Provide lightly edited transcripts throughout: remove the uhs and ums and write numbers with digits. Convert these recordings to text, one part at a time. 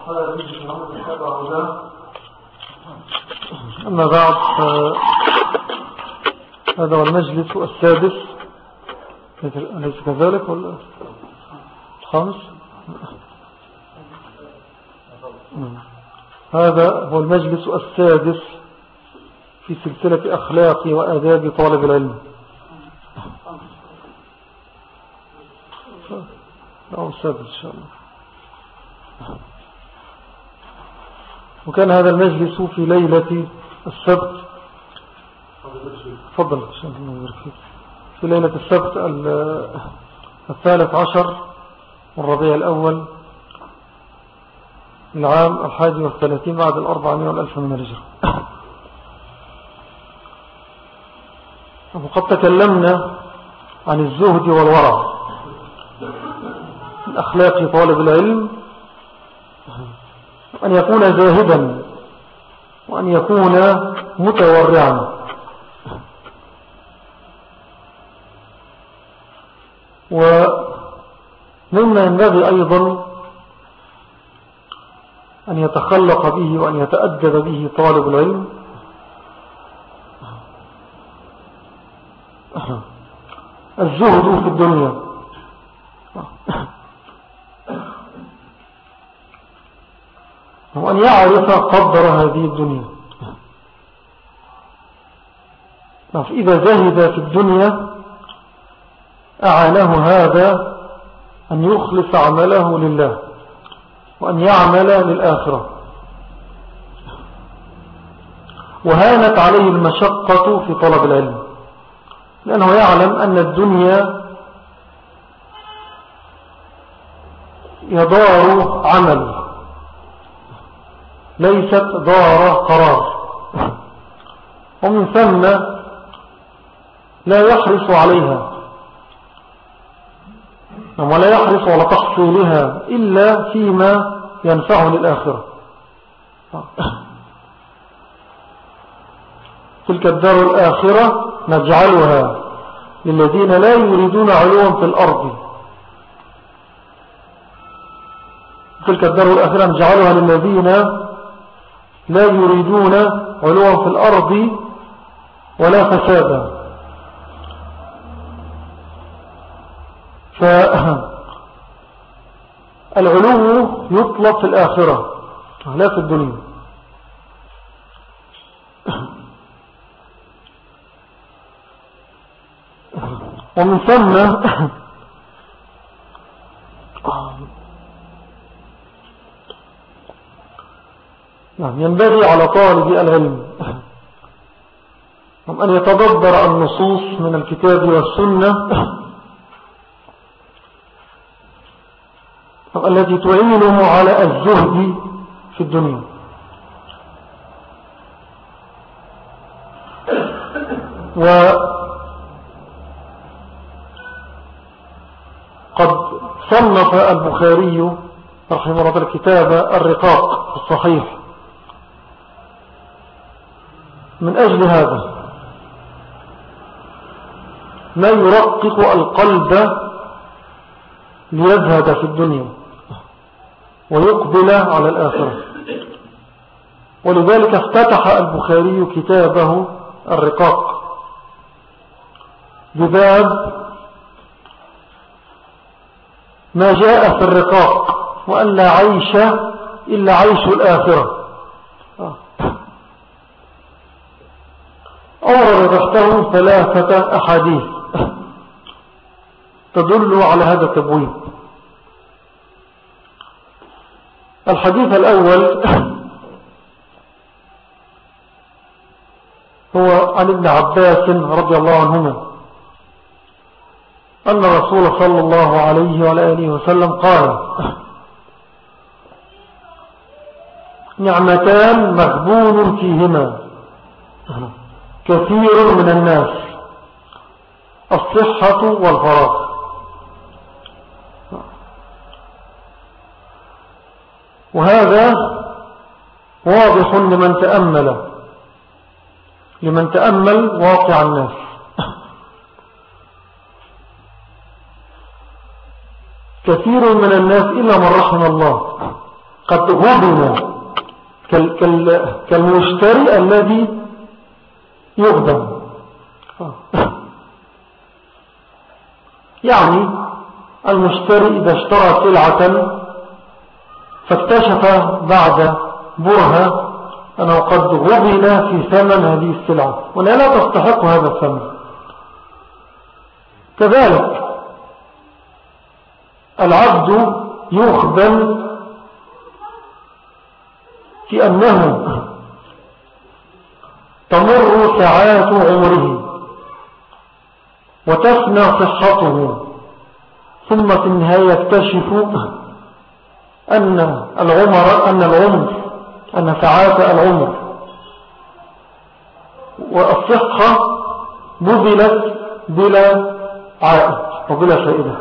أما بعد، هذا هو المجلس السادس، أليس كذلك ولا الخامس؟ هذا هو المجلس السادس في سلسلة أخلاق وآداب طالب العلم. السادس إن شاء الله. وكان هذا المجلس في ليلة السبت، تفضل في ليلة السبت 13 من ربيع الأول العام 31 بعد 400,000 من الهجرة. وقد تكلمنا عن الزهد والورع من أخلاق طالب العلم، أن يكون زاهدا وأن يكون متورعا. ومما ينبغي أيضا أن يتخلق به وأن يتأدب به طالب العلم الزهد في الدنيا، وأن يعرف قدر هذه الدنيا. إذا زهد في الدنيا أعانه هذا أن يخلص عمله لله وأن يعمل للآخرة، وهانت عليه المشقة في طلب العلم، لأنه يعلم أن الدنيا يدار عمل ليست دار قرار، ومن ثم لا يحرص عليها ولا يحرص على تحصيلها إلا فيما ينفعه للآخرة. تلك الدار الآخرة نجعلها للذين لا يريدون علوا في الأرض، تلك الدار الآخرة نجعلها للذين لا يريدون علوا في الأرض ولا فسادا. فالعلو يطلب في الآخرة لا في الدنيا. ومن ثم ينبغي على طالب العلم أن يتدبر النصوص من الكتاب والسنة التي تعينه على الزهد في الدنيا. وقد صنف البخاري رحمه الله الكتاب الرقاق في الصحيح من أجل هذا، ما يرقق القلب ليزهد في الدنيا ويقبل على الآخرة. ولذلك افتتح البخاري كتابه الرقاق بباب ما جاء في الرقاق وأن لا عيش إلا عيش الآخرة. أورد تحته 3 أحاديث تدل على هذا التبويب. الحديث الأول هو عن ابن عباس رضي الله عنهما أن الرسول صلى الله عليه وآله وسلم قال: نعمتان مغبون فيهما كثير من الناس، الصحة والفراغ. وهذا واضح لمن تأمل واقع الناس. كثير من الناس إلا من رحم الله قد غبن كالمشتري الذي يغبن. يعني المشتري إذا اشترى سلعة فاكتشف بعد برهة أنه قد غبن في ثمن هذه السلعة وأنها لا تستحق هذا الثمن. كذلك العبد يخبن في أنه تمر ساعات عمره وتفنى صحته ثم في النهاية يكتشف أن ساعات العمر والصحة بذلت بلا عائد وبلا فائدة.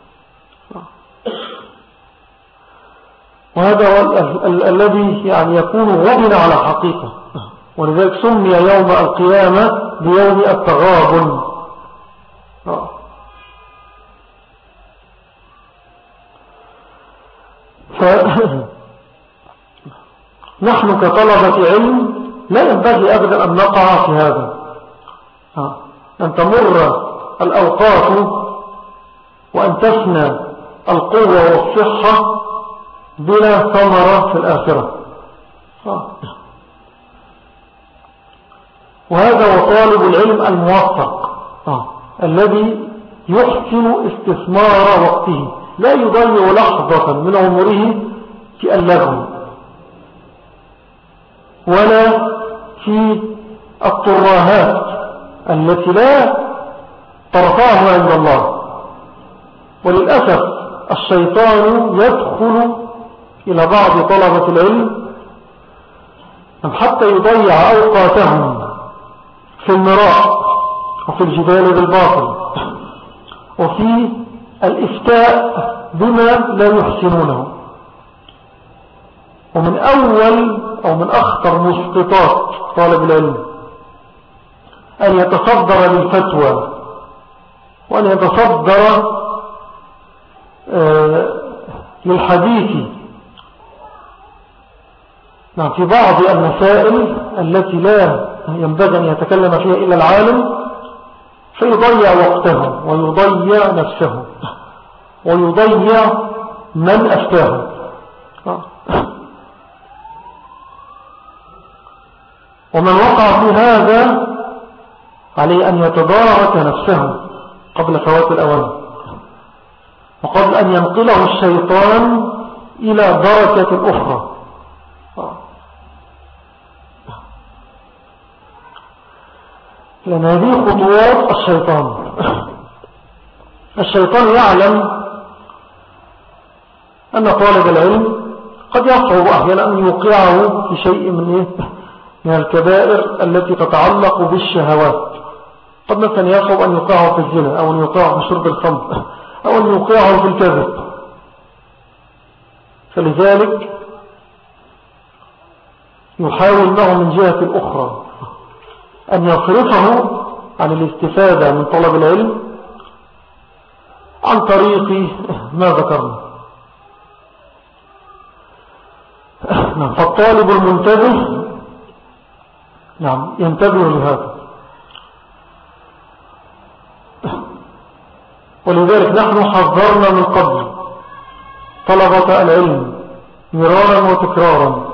وهذا هو الذي يعني يكون غبن على حقيقة، ولذلك سمي يوم القيامة بيوم التغابن. نحن كطلبة علم لا ينبغي أبدا أن نقع في هذا، أن تمر الأوقات وأن تفنى القوة والصحة بلا ثمرة في الآخرة. وهذا هو طالب العلم الموفق الذي يحسن استثمار وقته، لا يضيع لحظة من عمره في اللغو ولا في الترهات التي لا ترفعه عند الله. وللأسف الشيطان يدخل إلى بعض طلبة العلم حتى يضيع أوقاتهم في المراء وفي الجدال بالباطل وفي الإفتاء بما لا يحسنونه. ومن أول أو من أخطر مسقطات طالب العلم أن يتصدر للفتوى وأن يتصدر للحديث في بعض المسائل التي لا ينبغي أن يتكلم فيها إلا العالم، فيضيع وقته ويضيع نفسه ويضيع من أفتاه. ومن وقع في هذا عليه أن يتدارك نفسه قبل فوات الأوان وقبل أن ينقله الشيطان إلى دركة أخرى. لأن هذه خطوات الشيطان يعلم أن طالب العلم قد يصعب أحيانا أن يوقعه في شيء من الكبائر التي تتعلق بالشهوات. قد مثلا يصعب أن يوقعه في الزنا أو أن يوقعه في شرب الخمر أو أن يوقعه في الكذب. فلذلك يحاول معه من جهة أخرى أن يصرفه عن الاستفادة من طلب العلم عن طريق ما ذكرنا. فالطالب المنتبه ينتبه لهذا. ولذلك نحن حذرنا من قبل طلبة العلم مرارا وتكرارا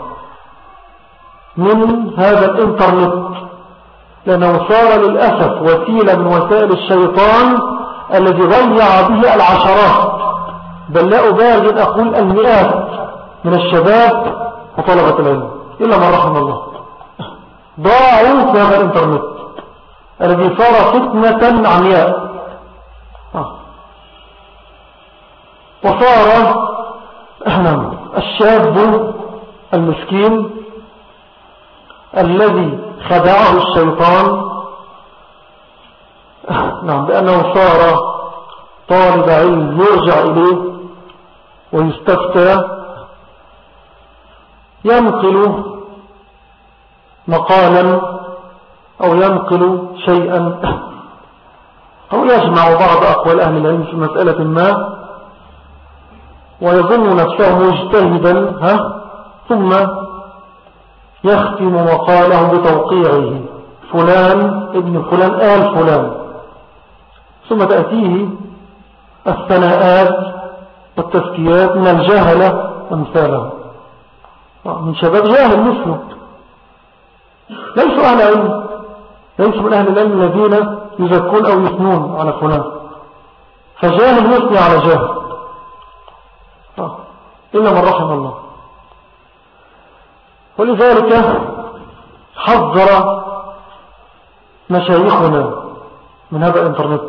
من هذا الانترنت، لأنه صار للأسف وسيلة من وسائل الشيطان الذي ضيع به العشرات بل لا أبالغ أن أقول المئات من الشباب وطلبة العلم إلا ما رحم الله، ضاعوا في هذا الانترنت الذي صار فتنة عمياء. وصار الشاب المسكين الذي خدعه الشيطان بأنه صار طالب علم يرجع إليه ويستفتى، ينقل مقالا أو ينقل شيئا أو يجمع بعض أقوال أهل العلم في مسألة ما ويظن نفسه مجتهدا ثم يختم مقاله بتوقيعه فلان ابن فلان آل فلان، ثم تأتيه الثناءات والتزكيات من الجهلة ومثاله، من شباب جاهل مثله، ليسوا أهل علم، ليسوا من أهل العلم الذين يزكون أو يثنون على فلان، فجاهل يثني على جاهل إلا من رحم الله. ولذلك حذر مشايخنا من هذا الانترنت،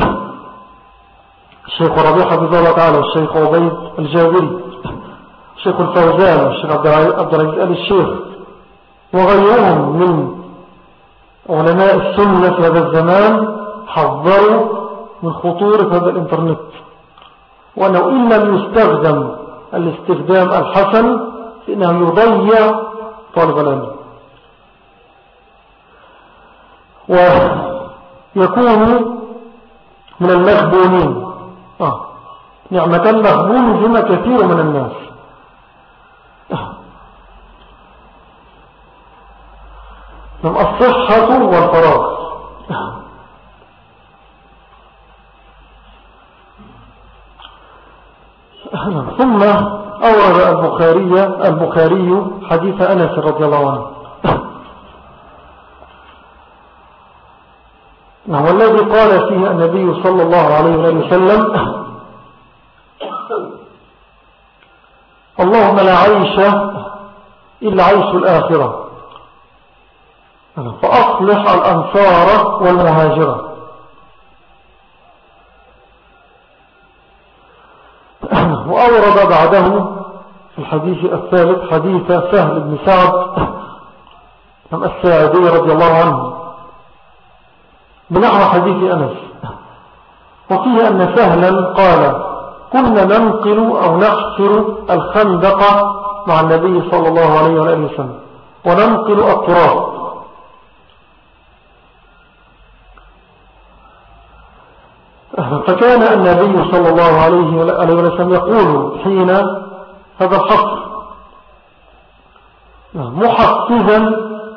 الشيخ ربيع حفظه الله تعالى، الشيخ عبيد الجابري، الشيخ الفوزان، الشيخ عبد العزيز آل الشيخ، وغيرهم من علماء السنة في هذا الزمان حذروا من خطورة هذا الانترنت، وأنه إن لم يستخدم الاستخدام الحسن فإنه يضيع طالب العلم، ويكون من المغبونين. نعمة مغبون بما كثير من الناس. من الصحة والفراغ. ثم أورد البخاري حديث أنس رضي الله عنه، والذي قال فيه النبي صلى الله عليه وسلم: اللهم لا عيش إلا عيش الآخرة، فأصلح الأنصار والمهاجرة. وأورد بعده في الحديث الثالث حديث سهل بن سعد الساعدي رضي الله عنه بنحو حديث أنس، وفيه أن سهلا قال: كنا ننقل أو نحفر الخندق مع النبي صلى الله عليه وآله وسلم وننقل التراب، فكان النبي صلى الله عليه وسلم يقول حين هذا الحفر محفزا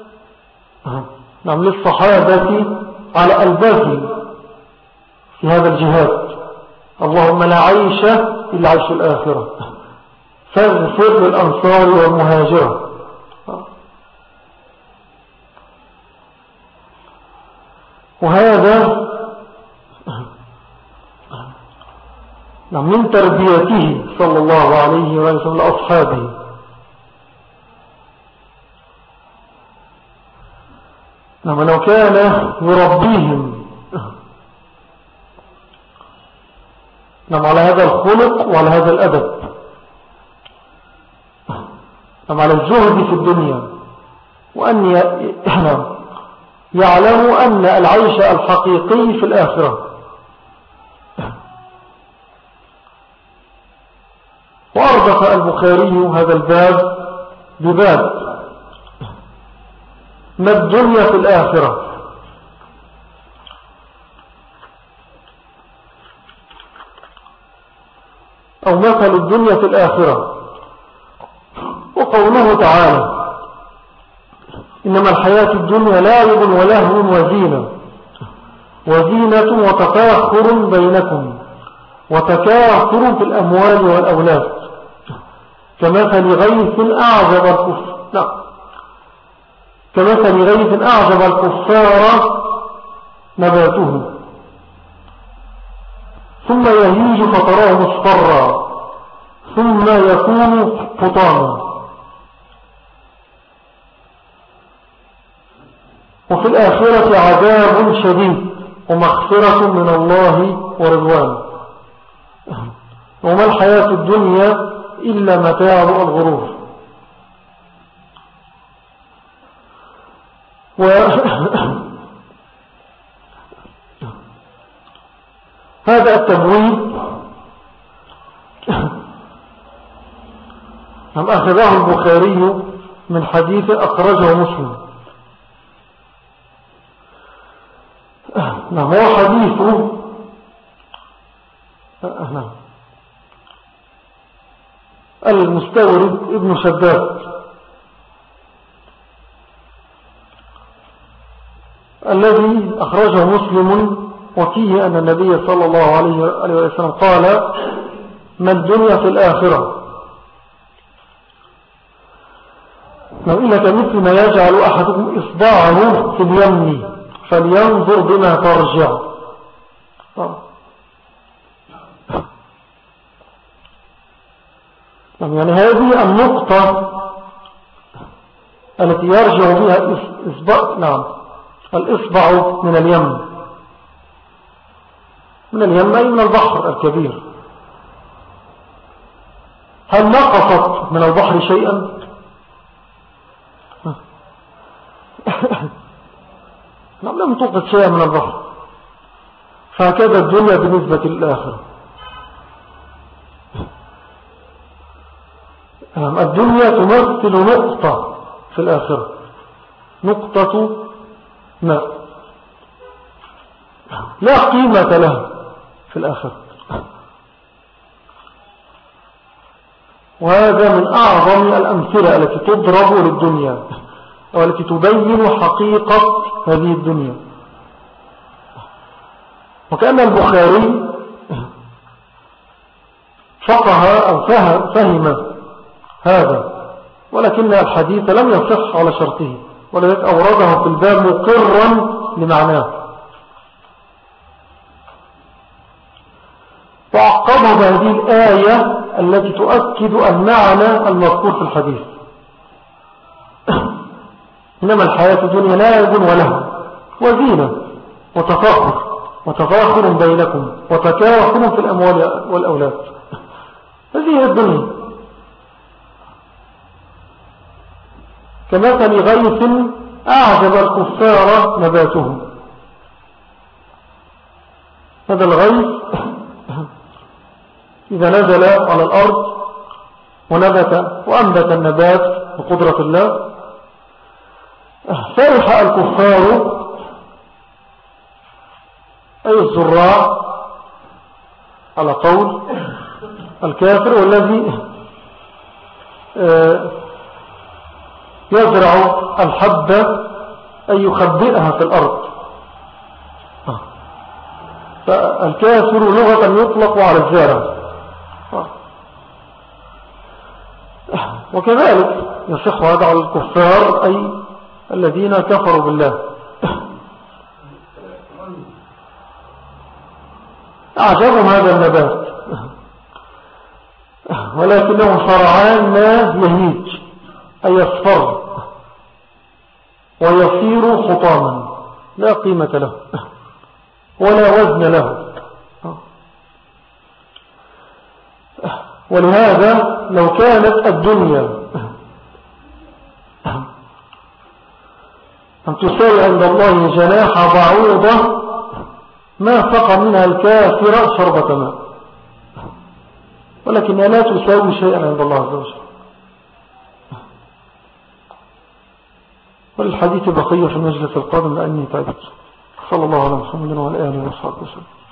للصحابة على البذل في هذا الجهاد: اللهم لا عيش إلا عيش الآخرة، فاغفر للأنصار والمهاجرة. وهذا من تربيته صلى الله عليه وسلم لأصحابه. لو كان يربيهم على هذا الخلق وعلى هذا الأدب، على الزهد في الدنيا، وأن يعلموا أن العيش الحقيقي في الآخرة. وأردف البخاري هذا الباب بباب ما الدنيا في الآخرة، أو مثل الدنيا في الآخرة. وقوله تعالى: إنما الحياة الدنيا لعب ولهو وزينة وتفاخر بينكم وتكاثر في الأموال والأولاد كمثل غيث أعجب الكفار نباته ثم يهيج فتراه مصفرا ثم يكون حطاما، وفي الآخرة عذاب شديد ومغفرة من الله ورضوان، وما الحياة الدنيا إلا متاع الغرور. هذا التبويب أخذه البخاري من حديث أخرجه مسلم. هو حديث المستورد ابن شداد الذي أخرجه مسلم وفيه أن النبي صلى الله عليه وسلم قال: ما الدنيا في الآخرة؟ لو إنك مثل ما يجعل أحدكم إصبعه في اليمن فلينظر بما ترجع. يعني هذه النقطة التي يرجع بها الإصبع من اليمن، من اليمن أي من البحر الكبير. هل نقصت من البحر شيئا؟ لم تنقص شيئا من البحر. فهكذا الدنيا بالنسبة للآخرة. الدنيا تمثل نقطة في الآخرة، نقطة ماء لا قيمة لها في الآخرة. وهذا من أعظم الأمثلة التي تضرب للدنيا والتي تبين حقيقة هذه الدنيا. وكأن البخاري فقه أو فهم هذا، ولكن الحديث لم يصح على شرطه، ولذلك أورده في الباب مقرا لمعناه. وعقبه بهذه الآية التي تؤكد المعنى المذكور في الحديث: إنما الحياة الدنيا لعب ولهو وزينة وتفاخر بينكم وتكاثر في الأموال والأولاد. هذه هي الدنيا، كمثل غيث أعجب الكفار نباته. هذا الغيث إذا نزل على الأرض وأنبت النبات بقدرة الله، فرح الكفار أي الزراع على قول الكافر، والذي يزرع الحبة أي يخبئها في الأرض. فالكافر لغة يطلق على الزارع. وكذلك يصح هذا على الكفار أي الذين كفروا بالله. أعجبهم هذا النبات ولكنه فرعان ما يهيج أي يصفر ويصير خطاما لا قيمة له ولا وزن له. ولهذا لو كانت الدنيا أن تساوي عند الله جناح بعوضة ما سقى منها الكافر شربة ماء، ولكنها لا تساوي شيئا عند الله عز وجل. وللحديث بقية في المجلس القادم لأني تعبت. صلى الله على محمد وعلى آله وصحبه وسلم.